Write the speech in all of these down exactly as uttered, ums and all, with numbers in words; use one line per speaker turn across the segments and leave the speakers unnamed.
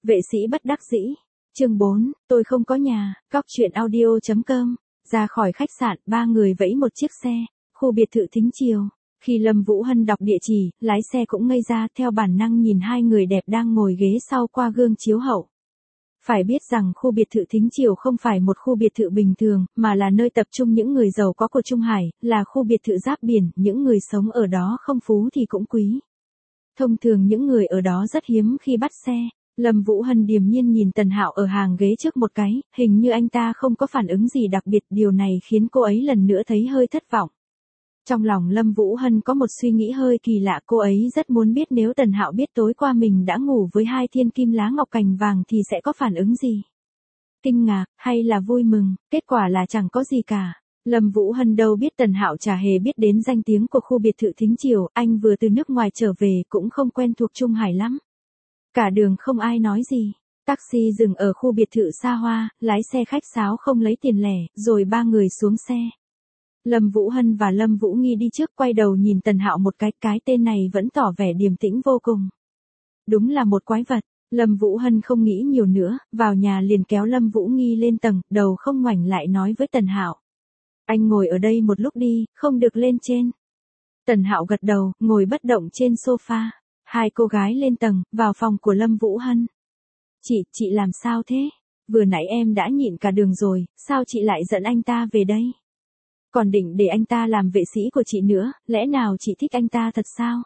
Vệ sĩ bất đắc dĩ. Chương bốn, tôi không có nhà, Cóc truyện audio chấm com. Ra khỏi khách sạn, ba người vẫy một chiếc xe, khu biệt thự Thính Chiều. Khi Lâm Vũ Hân đọc địa chỉ, lái xe cũng ngây ra, theo bản năng nhìn hai người đẹp đang ngồi ghế sau qua gương chiếu hậu. Phải biết rằng khu biệt thự Thính Chiều không phải một khu biệt thự bình thường, mà là nơi tập trung những người giàu có của Trung Hải, là khu biệt thự giáp biển, những người sống ở đó không phú thì cũng quý. Thông thường những người ở đó rất hiếm khi bắt xe. Lâm Vũ Hân điềm nhiên nhìn Tần Hạo ở hàng ghế trước một cái, hình như anh ta không có phản ứng gì đặc biệt, điều này khiến cô ấy lần nữa thấy hơi thất vọng. Trong lòng Lâm Vũ Hân có một suy nghĩ hơi kỳ lạ, cô ấy rất muốn biết nếu Tần Hạo biết tối qua mình đã ngủ với hai thiên kim lá ngọc cành vàng thì sẽ có phản ứng gì. Kinh ngạc, hay là vui mừng, kết quả là chẳng có gì cả. Lâm Vũ Hân đâu biết Tần Hạo chả hề biết đến danh tiếng của khu biệt thự Thính Chiều, anh vừa từ nước ngoài trở về cũng không quen thuộc Trung Hải lắm. Cả đường không ai nói gì. Taxi dừng ở khu biệt thự xa hoa, lái xe khách sáo không lấy tiền lẻ, rồi ba người xuống xe. Lâm Vũ Hân và Lâm Vũ Nghi đi trước, quay đầu nhìn Tần Hạo một cái, cái tên này vẫn tỏ vẻ điềm tĩnh vô cùng. Đúng là một quái vật. Lâm Vũ Hân không nghĩ nhiều nữa, vào nhà liền kéo Lâm Vũ Nghi lên tầng, đầu không ngoảnh lại nói với Tần Hạo. Anh ngồi ở đây một lúc đi, không được lên trên. Tần Hạo gật đầu, ngồi bất động trên sofa. Hai cô gái lên tầng, vào phòng của Lâm Vũ Hân. Chị, chị làm sao thế? Vừa nãy em đã nhịn cả đường rồi, sao chị lại dẫn anh ta về đây? Còn định để anh ta làm vệ sĩ của chị nữa, lẽ nào chị thích anh ta thật sao?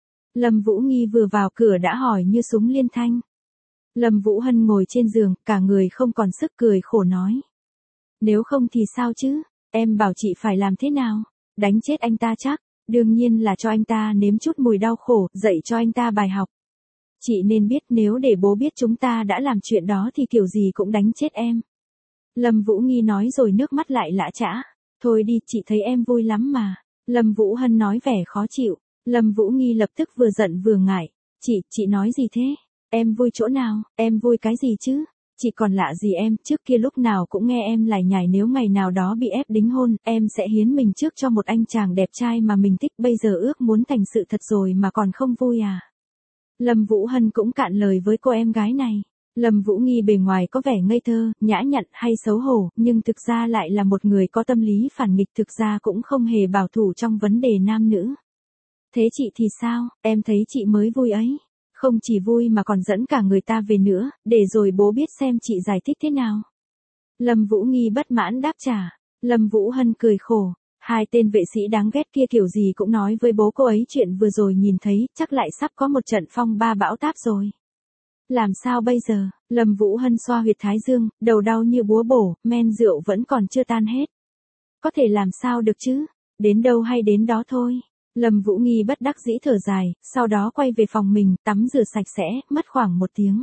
Lâm Vũ Nghi vừa vào cửa đã hỏi như súng liên thanh. Lâm Vũ Hân ngồi trên giường, cả người không còn sức, cười khổ nói. Nếu không thì sao chứ? Em bảo chị phải làm thế nào? Đánh chết anh ta chắc. Đương nhiên là cho anh ta nếm chút mùi đau khổ, dạy cho anh ta bài học. Chị nên biết nếu để bố biết chúng ta đã làm chuyện đó thì kiểu gì cũng đánh chết em. Lâm Vũ Nghi nói rồi nước mắt lại lã chã. Thôi đi, chị thấy em vui lắm mà. Lâm Vũ Hân nói vẻ khó chịu. Lâm Vũ Nghi lập tức vừa giận vừa ngại. Chị, chị nói gì thế? Em vui chỗ nào? Em vui cái gì chứ? Chị còn lạ gì em, trước kia lúc nào cũng nghe em lải nhải nếu ngày nào đó bị ép đính hôn, em sẽ hiến mình trước cho một anh chàng đẹp trai mà mình thích, bây giờ ước muốn thành sự thật rồi mà còn không vui à? Lâm Vũ Hân cũng cạn lời với cô em gái này. Lâm Vũ Nghi bề ngoài có vẻ ngây thơ, nhã nhặn hay xấu hổ, nhưng thực ra lại là một người có tâm lý phản nghịch, thực ra cũng không hề bảo thủ trong vấn đề nam nữ. Thế chị thì sao, em thấy chị mới vui ấy. Không chỉ vui mà còn dẫn cả người ta về nữa, để rồi bố biết xem chị giải thích thế nào. Lâm Vũ Nghi bất mãn đáp trả. Lâm Vũ Hân cười khổ. Hai tên vệ sĩ đáng ghét kia kiểu gì cũng nói với bố cô ấy chuyện vừa rồi nhìn thấy, chắc lại sắp có một trận phong ba bão táp rồi. Làm sao bây giờ? Lâm Vũ Hân xoa huyệt thái dương, đầu đau như búa bổ, men rượu vẫn còn chưa tan hết. Có thể làm sao được chứ? Đến đâu hay đến đó thôi. Lâm Vũ Nghi bất đắc dĩ thở dài, sau đó quay về phòng mình, tắm rửa sạch sẽ, mất khoảng một tiếng.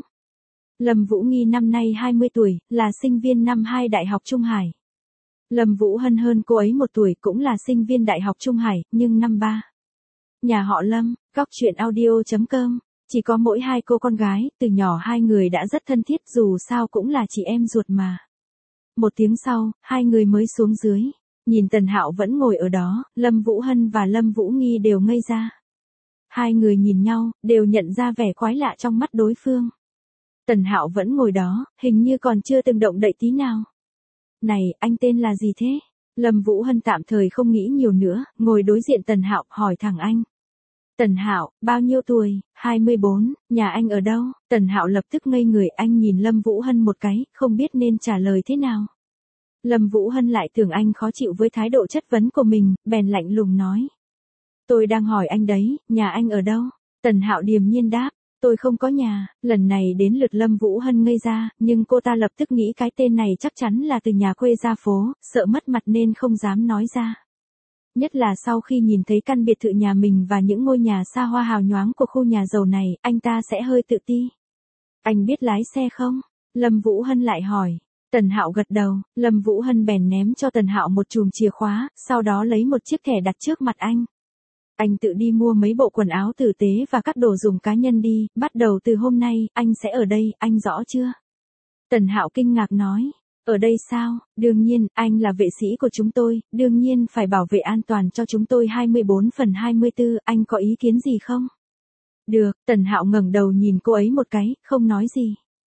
Lâm Vũ Nghi năm nay hai mươi tuổi, là sinh viên năm hai Đại học Trung Hải. Lâm Vũ Hân hơn cô ấy một tuổi, cũng là sinh viên Đại học Trung Hải, nhưng năm ba. Nhà họ Lâm, Cóc truyện audio chấm com. Chỉ có mỗi hai cô con gái, từ nhỏ hai người đã rất thân thiết, dù sao cũng là chị em ruột mà. Một tiếng sau, hai người mới xuống dưới. Nhìn Tần Hạo vẫn ngồi ở đó, Lâm Vũ Hân và Lâm Vũ Nghi đều ngây ra. Hai người nhìn nhau, đều nhận ra vẻ quái lạ trong mắt đối phương. Tần Hạo vẫn ngồi đó, hình như còn chưa từng động đậy tí nào. Này, anh tên là gì thế? Lâm Vũ Hân tạm thời không nghĩ nhiều nữa, ngồi đối diện Tần Hạo, hỏi thẳng anh. Tần Hạo, bao nhiêu tuổi? hai mươi bốn, nhà anh ở đâu? Tần Hạo lập tức ngây người, anh nhìn Lâm Vũ Hân một cái, không biết nên trả lời thế nào. Lâm Vũ Hân lại tưởng anh khó chịu với thái độ chất vấn của mình, bèn lạnh lùng nói. Tôi đang hỏi anh đấy, nhà anh ở đâu? Tần Hạo điềm nhiên đáp, tôi không có nhà. Lần này đến lượt Lâm Vũ Hân ngây ra, nhưng cô ta lập tức nghĩ cái tên này chắc chắn là từ nhà quê ra phố, sợ mất mặt nên không dám nói ra. Nhất là sau khi nhìn thấy căn biệt thự nhà mình và những ngôi nhà xa hoa hào nhoáng của khu nhà giàu này, anh ta sẽ hơi tự ti. Anh biết lái xe không? Lâm Vũ Hân lại hỏi. Tần Hạo gật đầu, Lâm Vũ Hân bèn ném cho Tần Hạo một chùm chìa khóa, sau đó lấy một chiếc thẻ đặt trước mặt anh. Anh tự đi mua mấy bộ quần áo tử tế và các đồ dùng cá nhân đi, bắt đầu từ hôm nay, anh sẽ ở đây, anh rõ chưa? Tần Hạo kinh ngạc nói, ở đây sao? Đương nhiên, anh là vệ sĩ của chúng tôi, đương nhiên phải bảo vệ an toàn cho chúng tôi hai mươi bốn phần hai mươi tư, anh có ý kiến gì không? Được, Tần Hạo ngẩng đầu nhìn cô ấy một cái, không nói gì.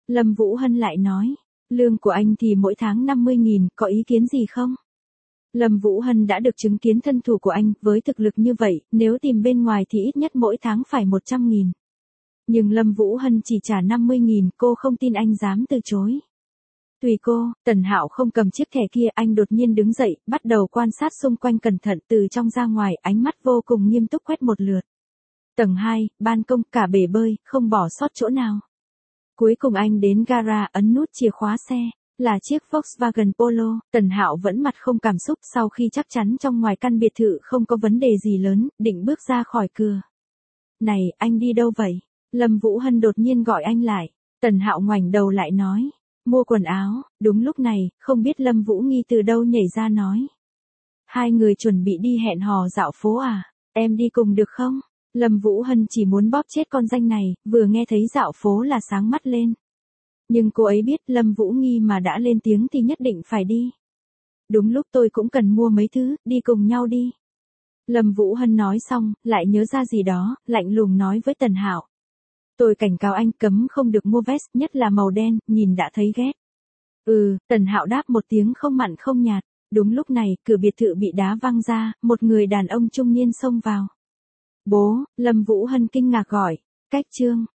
Lâm Vũ Hân lại nói, lương của anh thì mỗi tháng năm mươi nghìn, có ý kiến gì không? Lâm Vũ Hân đã được chứng kiến thân thủ của anh, với thực lực như vậy, nếu tìm bên ngoài thì ít nhất mỗi tháng phải một trăm nghìn. Nhưng Lâm Vũ Hân chỉ trả năm mươi nghìn, cô không tin anh dám từ chối. Tùy cô, Tần Hạo không cầm chiếc thẻ kia, anh đột nhiên đứng dậy, bắt đầu quan sát xung quanh cẩn thận từ trong ra ngoài, ánh mắt vô cùng nghiêm túc quét một lượt. Tầng hai, ban công, cả bể bơi, không bỏ sót chỗ nào. Cuối cùng anh đến gara, ấn nút chìa khóa xe, là chiếc Volkswagen Polo. Tần Hạo vẫn mặt không cảm xúc sau khi chắc chắn trong ngoài căn biệt thự không có vấn đề gì lớn, định bước ra khỏi cửa. Này, anh đi đâu vậy? Lâm Vũ Hân đột nhiên gọi anh lại. Tần Hạo ngoảnh đầu lại nói, mua quần áo. Đúng lúc này, không biết Lâm Vũ Nghi từ đâu nhảy ra nói. Hai người chuẩn bị đi hẹn hò dạo phố à? Em đi cùng được không? Lâm Vũ Hân chỉ muốn bóp chết con danh này, vừa nghe thấy dạo phố là sáng mắt lên. Nhưng cô ấy biết Lâm Vũ Nghi mà đã lên tiếng thì nhất định phải đi. Đúng lúc tôi cũng cần mua mấy thứ, đi cùng nhau đi. Lâm Vũ Hân nói xong, lại nhớ ra gì đó, lạnh lùng nói với Tần Hạo. Tôi cảnh cáo anh cấm không được mua vest, nhất là màu đen, nhìn đã thấy ghét. Ừ, Tần Hạo đáp một tiếng không mặn không nhạt. Đúng lúc này, cửa biệt thự bị đá văng ra, một người đàn ông trung niên xông vào. Bố, Lâm Vũ Hân kinh ngạc gọi, cách Trương.